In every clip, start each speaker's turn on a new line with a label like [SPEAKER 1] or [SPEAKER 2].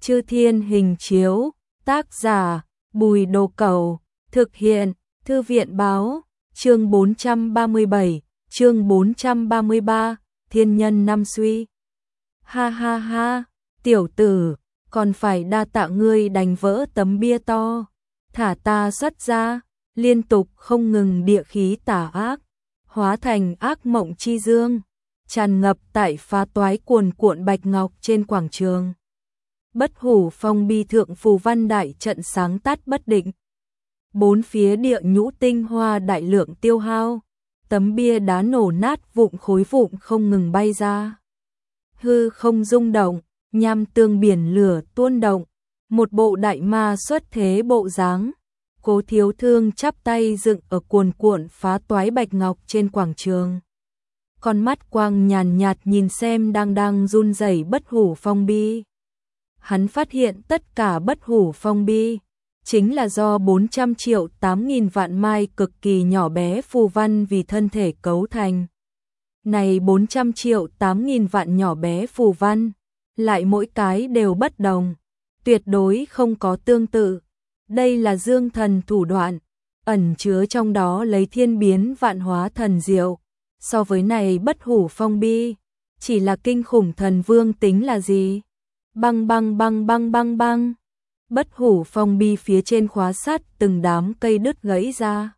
[SPEAKER 1] Chư Thiên Hình Chiếu, tác giả Bùi Đồ Cẩu, thực hiện Thư viện báo, chương 437, chương 433, Thiên Nhân Năm Suy. Ha ha ha, tiểu tử, còn phải đa tạ ngươi đánh vỡ tấm bia to, thả ta xuất ra, liên tục không ngừng địa khí tà ác, hóa thành ác mộng chi dương, tràn ngập tại phá toái cuồn cuộn bạch ngọc trên quảng trường. Bất hủ phong bi thượng phù văn đại trận sáng tắt bất định. Bốn phía địa nhũ tinh hoa đại lượng tiêu hao, tấm bia đá nổ nát vụn khối vụn không ngừng bay ra. Hư không rung động, nham tương biển lửa tuôn động, một bộ đại ma xuất thế bộ dáng. Cố Thiếu Thương chắp tay dựng ở cuồn cuộn phá toái bạch ngọc trên quảng trường. Con mắt quang nhàn nhạt nhìn xem đang run rẩy bất hủ phong bi. Hắn phát hiện tất cả bất hủ phong bi chính là do 400 triệu 8.000 vạn mai cực kỳ nhỏ bé phù văn vì thân thể cấu thành. Này 400 triệu 8.000 vạn nhỏ bé phù văn, lại mỗi cái đều bất đồng, tuyệt đối không có tương tự. Đây là dương thần thủ đoạn, ẩn chứa trong đó lấy thiên biến vạn hóa thần diệu. So với này bất hủ phong bi, chỉ là kinh khủng thần vương tính là gì? Băng băng băng băng băng băng. Bất hủ phong bi phía trên khóa sắt từng đám cây đứt gãy ra.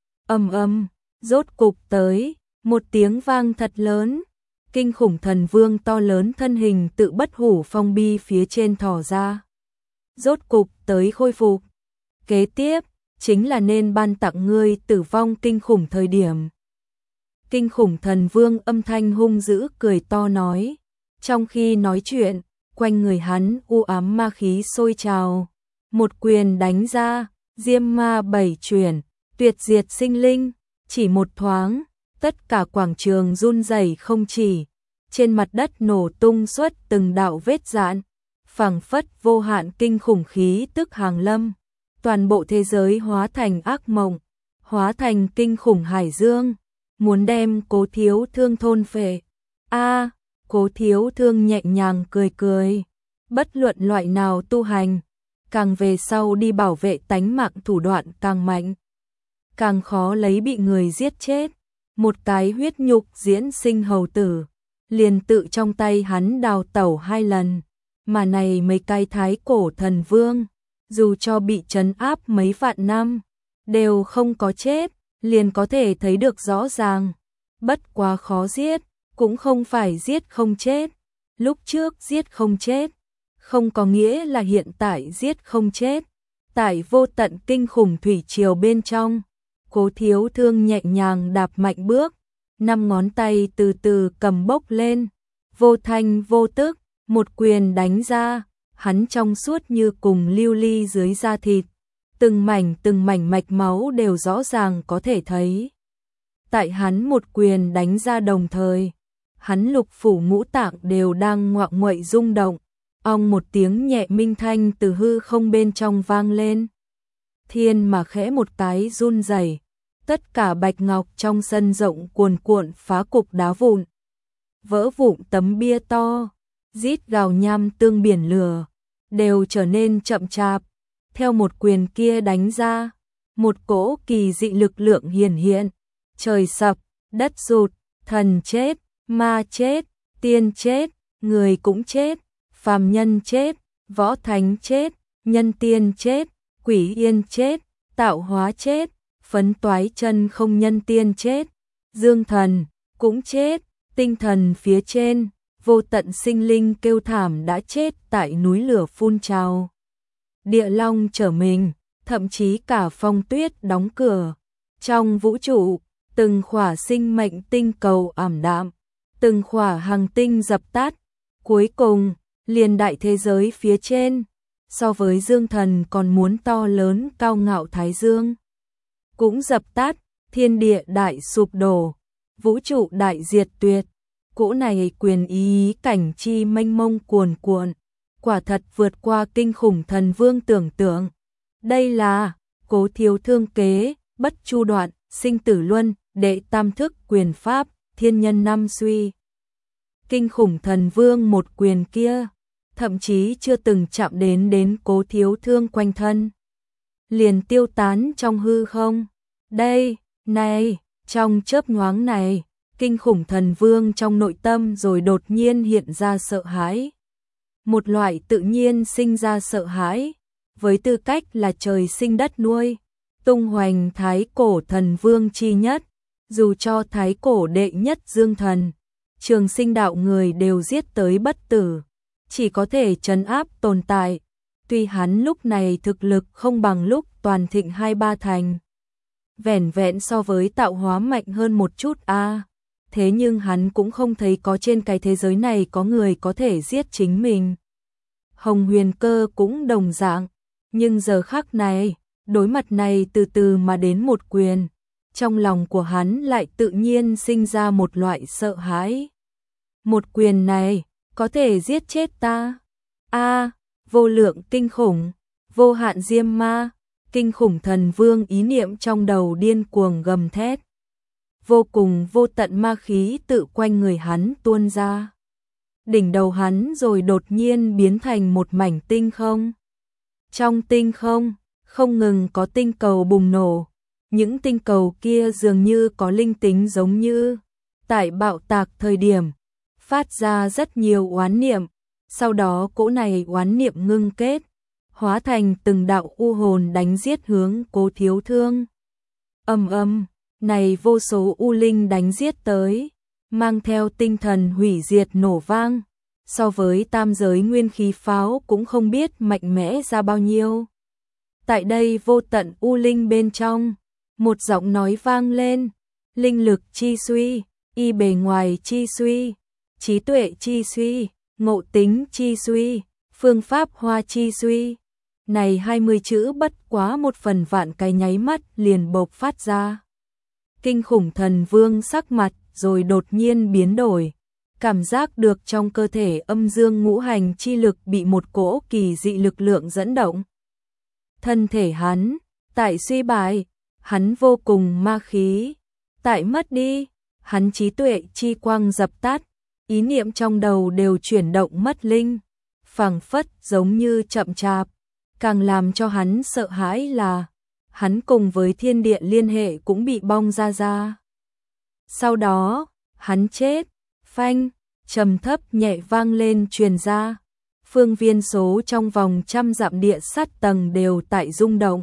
[SPEAKER 1] Rốt cục tới, một tiếng vang thật lớn. Kinh khủng thần vương to lớn thân hình tự bất hủ phong bi phía trên thò ra. Rốt cục tới khôi phục. Kế tiếp, chính là nên ban tặng ngươi tử vong kinh khủng thời điểm. Kinh khủng thần vương âm thanh hung dữ cười to nói. Trong khi nói chuyện, quanh người hắn u ám ma khí sôi trào. Một quyền đánh ra, diêm ma bảy chuyển, tuyệt diệt sinh linh. Chỉ một thoáng, tất cả quảng trường run rẩy không chỉ. Trên mặt đất nổ tung xuất từng đạo vết rạn. Phảng phất vô hạn kinh khủng khí tức hàng lâm. Toàn bộ thế giới hóa thành ác mộng, hóa thành kinh khủng hải dương. Muốn đem Cố Thiếu Thương thôn phệ. Cố Thiếu Thương nhẹ nhàng cười cười. Bất luận loại nào tu hành, càng về sau đi bảo vệ tánh mạng thủ đoạn càng mạnh, càng khó lấy bị người giết chết. Một cái huyết nhục diễn sinh hầu tử, liền tự trong tay hắn đào tẩu 2 lần. Mà này mấy cái thái cổ thần vương, dù cho bị trấn áp mấy vạn năm, đều không có chết, liền có thể thấy được rõ ràng. Bất quá khó giết, cũng không phải giết không chết. Lúc trước giết không chết, không có nghĩa là hiện tại giết không chết. Tại vô tận kinh khủng thủy triều bên trong, Cố Thiếu Thương nhẹ nhàng đạp mạnh bước, 5 ngón tay từ từ cầm bốc lên, vô thanh vô tức, một quyền đánh ra, hắn trong suốt như cùng lưu ly dưới da thịt, từng mảnh mạch máu đều rõ ràng có thể thấy. Tại hắn một quyền đánh ra đồng thời, hắn lục phủ ngũ tạng đều đang ngoạ nguậy rung động. Ong một tiếng nhẹ minh thanh từ hư không bên trong vang lên. Thiên mà khẽ một cái run rẩy, tất cả bạch ngọc trong sân rộng cuồn cuộn phá cục đá vụn. Vỡ vụn tấm bia to, rít gào nham tương biển lửa, đều trở nên chậm chạp. Theo một quyền kia đánh ra, một cỗ kỳ dị lực lượng hiển hiện. Trời sập, đất rụt, thần chết, ma chết, tiên chết, người cũng chết. Phàm nhân chết, võ thánh chết, nhân tiên chết, quỷ yên chết, tạo hóa chết, phấn toái chân không nhân tiên chết, dương thần cũng chết, tinh thần phía trên, vô tận sinh linh kêu thảm đã chết tại núi lửa phun trào. Địa long trở mình, thậm chí cả phong tuyết đóng cửa. Trong vũ trụ, từng khỏa sinh mệnh tinh cầu ảm đạm, từng khỏa hành tinh dập tắt. Cuối cùng, liền đại thế giới phía trên, so với dương thần còn muốn to lớn cao ngạo thái dương, cũng dập tắt, thiên địa đại sụp đổ, vũ trụ đại diệt tuyệt. Cỗ này quyền ý cảnh chi mênh mông cuồn cuộn, quả thật vượt qua kinh khủng thần vương tưởng tượng. Đây là Cố Thiếu Thương kế, bất chu đoạn, sinh tử luân, đệ tam thức quyền pháp, thiên nhân năm suy. Kinh khủng thần vương một quyền kia, thậm chí chưa từng chạm đến Cố Thiếu Thương quanh thân, liền tiêu tán trong hư không. Đây, này, trong chớp nhoáng này, kinh khủng thần vương trong nội tâm rồi đột nhiên hiện ra sợ hãi. Một loại tự nhiên sinh ra sợ hãi, với tư cách là trời sinh đất nuôi, tung hoành thái cổ thần vương chi nhất, dù cho thái cổ đệ nhất dương thần, trường sinh đạo người đều giết tới bất tử, chỉ có thể trấn áp tồn tại. Tuy hắn lúc này thực lực không bằng lúc toàn thịnh 2-3 thành, vẻn vẹn so với tạo hóa mạnh hơn một chút thế nhưng hắn cũng không thấy có trên cái thế giới này có người có thể giết chính mình. Hồng Huyền Cơ cũng đồng dạng, nhưng giờ khắc này, đối mặt này từ từ mà đến một quyền, trong lòng của hắn lại tự nhiên sinh ra một loại sợ hãi. Một quyền này, có thể giết chết ta. Vô lượng kinh khủng, vô hạn diêm ma, kinh khủng thần vương ý niệm trong đầu điên cuồng gầm thét. Vô cùng vô tận ma khí tự quanh người hắn tuôn ra. Đỉnh đầu hắn rồi đột nhiên biến thành một mảnh tinh không. Trong tinh không, không ngừng có tinh cầu bùng nổ. Những tinh cầu kia dường như có linh tính giống như tại bạo tạc thời điểm, phát ra rất nhiều oán niệm. Sau đó cỗ này oán niệm ngưng kết, hóa thành từng đạo u hồn đánh giết hướng Cố Thiếu Thương. Này vô số u linh đánh giết tới, mang theo tinh thần hủy diệt nổ vang, so với tam giới nguyên khí pháo cũng không biết mạnh mẽ ra bao nhiêu. Tại đây vô tận u linh bên trong, một giọng nói vang lên, linh lực chi suy, y bề ngoài chi suy, trí tuệ chi suy, ngộ tính chi suy, phương pháp hoa chi suy. Này 20 chữ bất quá một phần vạn cái nháy mắt liền bộc phát ra. Kinh khủng thần vương sắc mặt rồi đột nhiên biến đổi, cảm giác được trong cơ thể âm dương ngũ hành chi lực bị một cỗ kỳ dị lực lượng dẫn động. Thân thể hắn, tại suy bại, hắn vô cùng ma khí, tại mất đi, hắn trí tuệ chi quang dập tắt, ý niệm trong đầu đều chuyển động mất linh, phảng phất giống như chậm chạp, càng làm cho hắn sợ hãi là hắn cùng với thiên địa liên hệ cũng bị bong ra. Sau đó, hắn chết, phanh, trầm thấp nhẹ vang lên truyền ra. Phương viên số trong vòng 100 dặm địa sát tầng đều tại rung động.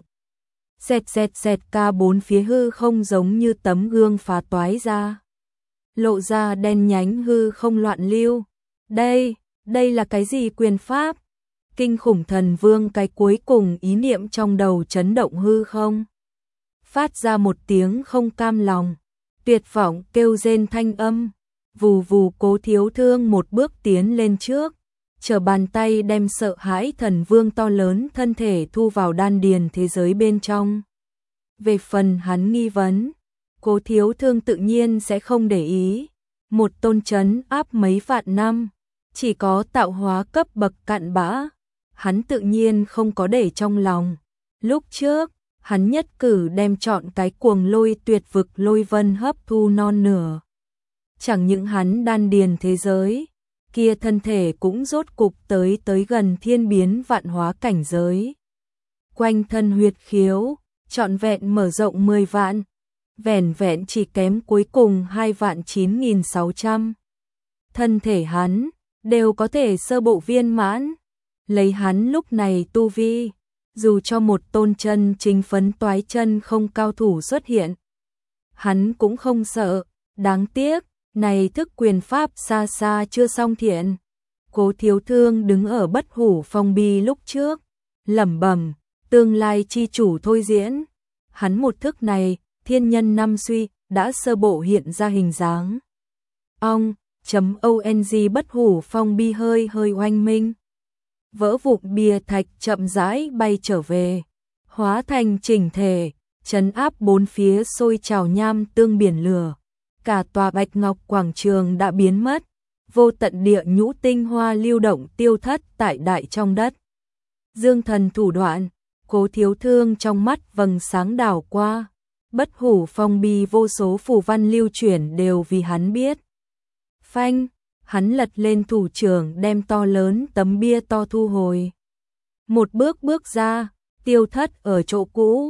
[SPEAKER 1] Xẹt ca bốn phía hư không giống như tấm gương phá toái ra. Lộ ra đen nhánh hư không loạn lưu. Đây là cái gì quyền pháp? Kinh khủng thần vương cái cuối cùng ý niệm trong đầu chấn động hư không. Phát ra một tiếng không cam lòng, tuyệt vọng kêu rên thanh âm. Vù vù Cố Thiếu Thương một bước tiến lên trước, trở bàn tay đem sợ hãi thần vương to lớn thân thể thu vào đan điền thế giới bên trong. Về phần hắn nghi vấn, Cố Thiếu Thương tự nhiên sẽ không để ý. Một tôn trấn áp mấy vạn năm, chỉ có tạo hóa cấp bậc cặn bã, hắn tự nhiên không có để trong lòng. Lúc trước, hắn nhất cử đem chọn cái cuồng lôi tuyệt vực lôi vân hấp thu non nửa. Chẳng những hắn đan điền thế giới, kia thân thể cũng rốt cục tới gần thiên biến vạn hóa cảnh giới. Quanh thân huyệt khiếu, trọn vẹn mở rộng 10 vạn, vẻn vẹn chỉ kém cuối cùng 2.9600. Thân thể hắn, đều có thể sơ bộ viên mãn. Lấy hắn lúc này tu vi, dù cho một tôn chân chính phấn toái chân không cao thủ xuất hiện, hắn cũng không sợ. Đáng tiếc, này thức quyền pháp xa xa chưa xong thiện. Cố Thiếu Thương đứng ở Bất Hủ Phong Bi lúc trước, lẩm bẩm, tương lai chi chủ thôi diễn. Hắn một thức này, thiên nhân năm suy, đã sơ bộ hiện ra hình dáng. Ong Bất Hủ Phong Bi hơi oanh minh. Vỡ vụn bia thạch chậm rãi bay trở về, hóa thành chỉnh thể, trấn áp bốn phía sôi trào nham tương biển lửa. Cả tòa Bạch Ngọc quảng trường đã biến mất, vô tận địa nhũ tinh hoa lưu động tiêu thất tại đại trong đất. Dương thần thủ đoạn, Cố Thiếu Thương trong mắt vầng sáng đảo qua, Bất Hủ Phong Bi vô số phù văn lưu chuyển đều vì hắn biết. Phanh, hắn lật lên thủ trưởng đem to lớn tấm bia to thu hồi. Một bước bước ra, tiêu thất ở chỗ cũ.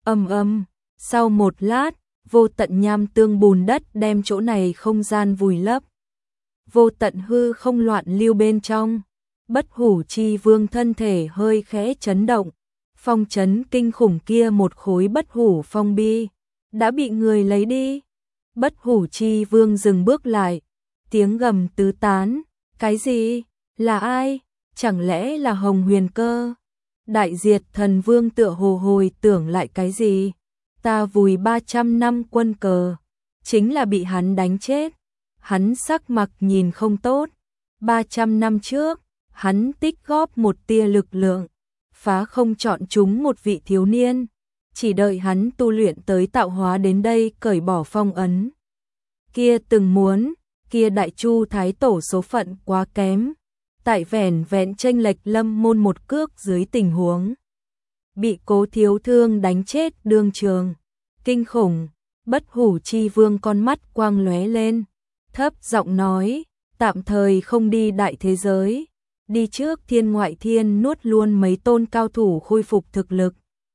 [SPEAKER 1] Sau một lát, vô tận nham tương bùn đất đem chỗ này không gian vùi lấp. Vô tận hư không loạn lưu bên trong. Bất Hủ Chi Vương thân thể hơi khẽ chấn động. Phong trấn kinh khủng kia một khối bất hủ phong bi đã bị người lấy đi. Bất Hủ Chi Vương dừng bước lại, tiếng gầm tứ tán. Cái gì? Là ai? Chẳng lẽ là Hồng Huyền Cơ? Đại Diệt Thần Vương tựa hồ hồi tưởng lại cái gì? Ta vùi 300 năm quân cờ, chính là bị hắn đánh chết. Hắn sắc mặt nhìn không tốt. 300 năm trước, hắn tích góp một tia lực lượng, phá không chọn chúng một vị thiếu niên. Chỉ đợi hắn tu luyện tới tạo hóa đến đây cởi bỏ phong ấn. Kia từng muốn, kia Đại Chu Thái Tổ số phận quá kém. Tại vẻn vẹn chênh lệch Lâm Môn một cước dưới tình huống bị Cố Thiếu Thương đánh chết đương trường. Kinh khủng. Bất Hủ Chi Vương con mắt quang lóe lên, thấp giọng nói, tạm thời không đi đại thế giới, đi trước thiên ngoại thiên nuốt luôn mấy tôn cao thủ khôi phục thực lực.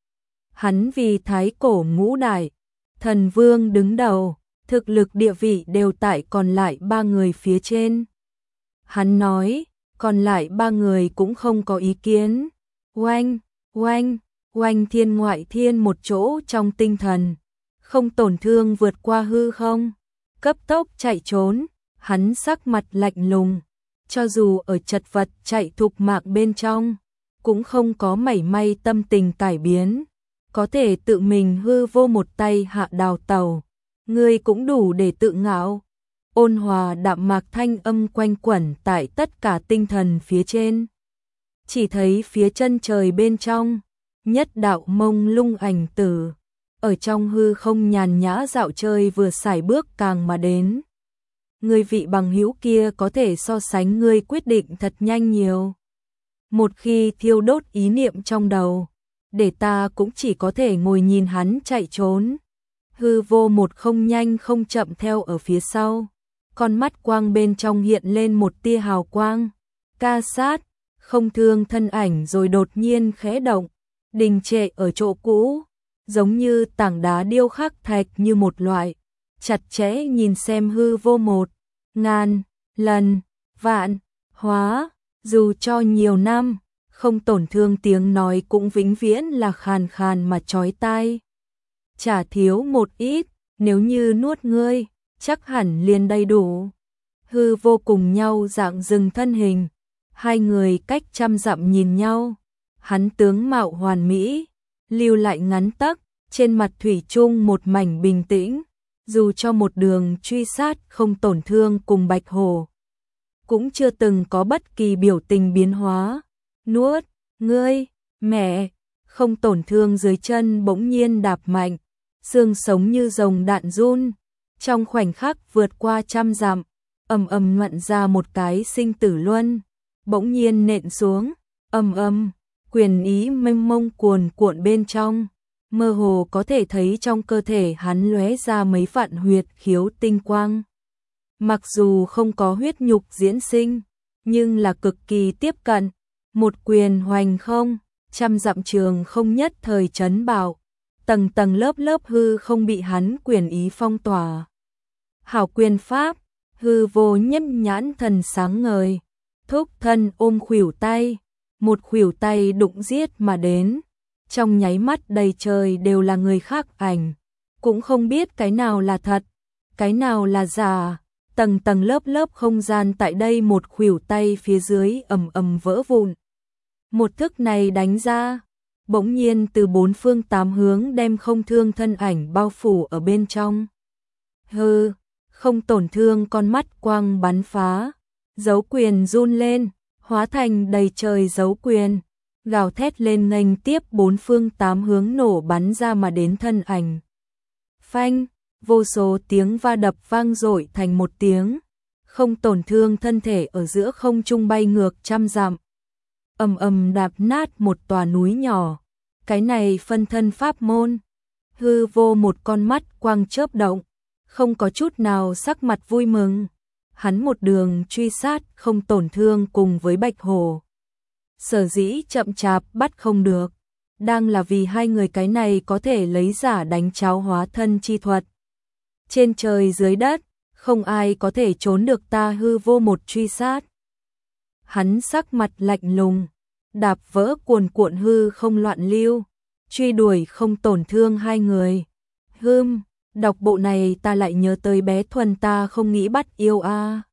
[SPEAKER 1] Hắn vì Thái Cổ Ngũ Đại Thần Vương đứng đầu, thực lực địa vị đều tại còn lại 3 người phía trên. Hắn nói, còn lại 3 người cũng không có ý kiến. Oanh, oanh, oanh, thiên ngoại thiên một chỗ trong tinh thần. Không tổn thương vượt qua hư không, cấp tốc chạy trốn, hắn sắc mặt lạnh lùng, cho dù ở chật vật chạy thục mạng bên trong, cũng không có mảy may tâm tình cải biến, có thể tự mình hư vô một tay hạ đào tàu, ngươi cũng đủ để tự ngạo. Ôn hòa đạm mạc thanh âm quanh quẩn tại tất cả tinh thần phía trên. Chỉ thấy phía chân trời bên trong, nhất đạo mông lung ảnh tử, ở trong hư không nhàn nhã dạo chơi vừa sải bước càng mà đến. Người vị bằng hữu kia có thể so sánh ngươi quyết định thật nhanh nhiều. Một khi thiêu đốt ý niệm trong đầu, để ta cũng chỉ có thể ngồi nhìn hắn chạy trốn. Hư vô một không nhanh không chậm theo ở phía sau. Con mắt quang bên trong hiện lên một tia hào quang. Ca sát, không thương thân ảnh rồi đột nhiên khẽ động, đình trệ ở chỗ cũ. Giống như tảng đá điêu khắc thạch như một loại, chặt chẽ nhìn xem hư vô 1000 lần, vạn, hóa, dù cho nhiều năm, không tổn thương tiếng nói cũng vĩnh viễn là khàn khàn mà chói tai. Chả thiếu một ít, nếu như nuốt ngươi, chắc hẳn liền đầy đủ. Hư vô cùng nhau dạng dừng thân hình, hai người cách 100 dặm nhìn nhau, hắn tướng mạo hoàn mỹ, lưu lại ngắn tấc, trên mặt thủy chung một mảnh bình tĩnh, dù cho một đường truy sát không tổn thương cùng Bạch Hổ, cũng chưa từng có bất kỳ biểu tình biến hóa. Nuốt, ngươi, mẹ, không tổn thương dưới chân bỗng nhiên đạp mạnh, xương sống như rồng đạn run, trong khoảnh khắc vượt qua 100 dặm, ầm ầm ngoặn ra một cái sinh tử luân, bỗng nhiên nện xuống, ầm ầm, quyền ý mênh mông cuồn cuộn bên trong. Mơ hồ có thể thấy trong cơ thể hắn lóe ra mấy vạn huyệt khiếu tinh quang. Mặc dù không có huyết nhục diễn sinh, nhưng là cực kỳ tiếp cận. Một quyền hoành không, 100 dặm trường không nhất thời chấn bạo. Tầng tầng lớp lớp hư không bị hắn quyền ý phong tỏa. Hảo quyền pháp, hư vô nhấp nhãn thần sáng ngời. Thúc thân ôm khuỷu tay, một khuỷu tay đụng giết mà đến. Trong nháy mắt đầy trời đều là người khác ảnh, cũng không biết cái nào là thật, cái nào là giả. Tầng tầng lớp lớp không gian tại đây một khuỷu tay phía dưới ầm ầm vỡ vụn. Một thức này đánh ra, bỗng nhiên từ 4 phương 8 hướng đem không thương thân ảnh bao phủ ở bên trong. Hừ, không tổn thương con mắt quang bắn phá, dấu quyền run lên, hóa thành đầy trời dấu quyền. Gào thét lên nghênh tiếp 4 phương 8 hướng nổ bắn ra mà đến thân ảnh. Phanh, vô số tiếng va đập vang dội thành một tiếng, không tổn thương thân thể ở giữa không trung bay ngược 100 dặm. Ầm ầm đạp nát một tòa núi nhỏ, cái này phân thân pháp môn. Hư vô một con mắt quang chớp động, không có chút nào sắc mặt vui mừng. hắn một đường truy sát không tổn thương cùng với Bạch Hổ. Sở dĩ chậm chạp bắt không được, đang là vì hai người cái này có thể lấy giả đánh cháo hóa thân chi thuật. Trên trời dưới đất, không ai có thể trốn được ta hư vô một truy sát. Hắn sắc mặt lạnh lùng, đạp vỡ cuồn cuộn hư không loạn lưu, truy đuổi không tổn thương hai người. Đọc bộ này ta lại nhớ tới bé Thuần ta không nghĩ bắt yêu a.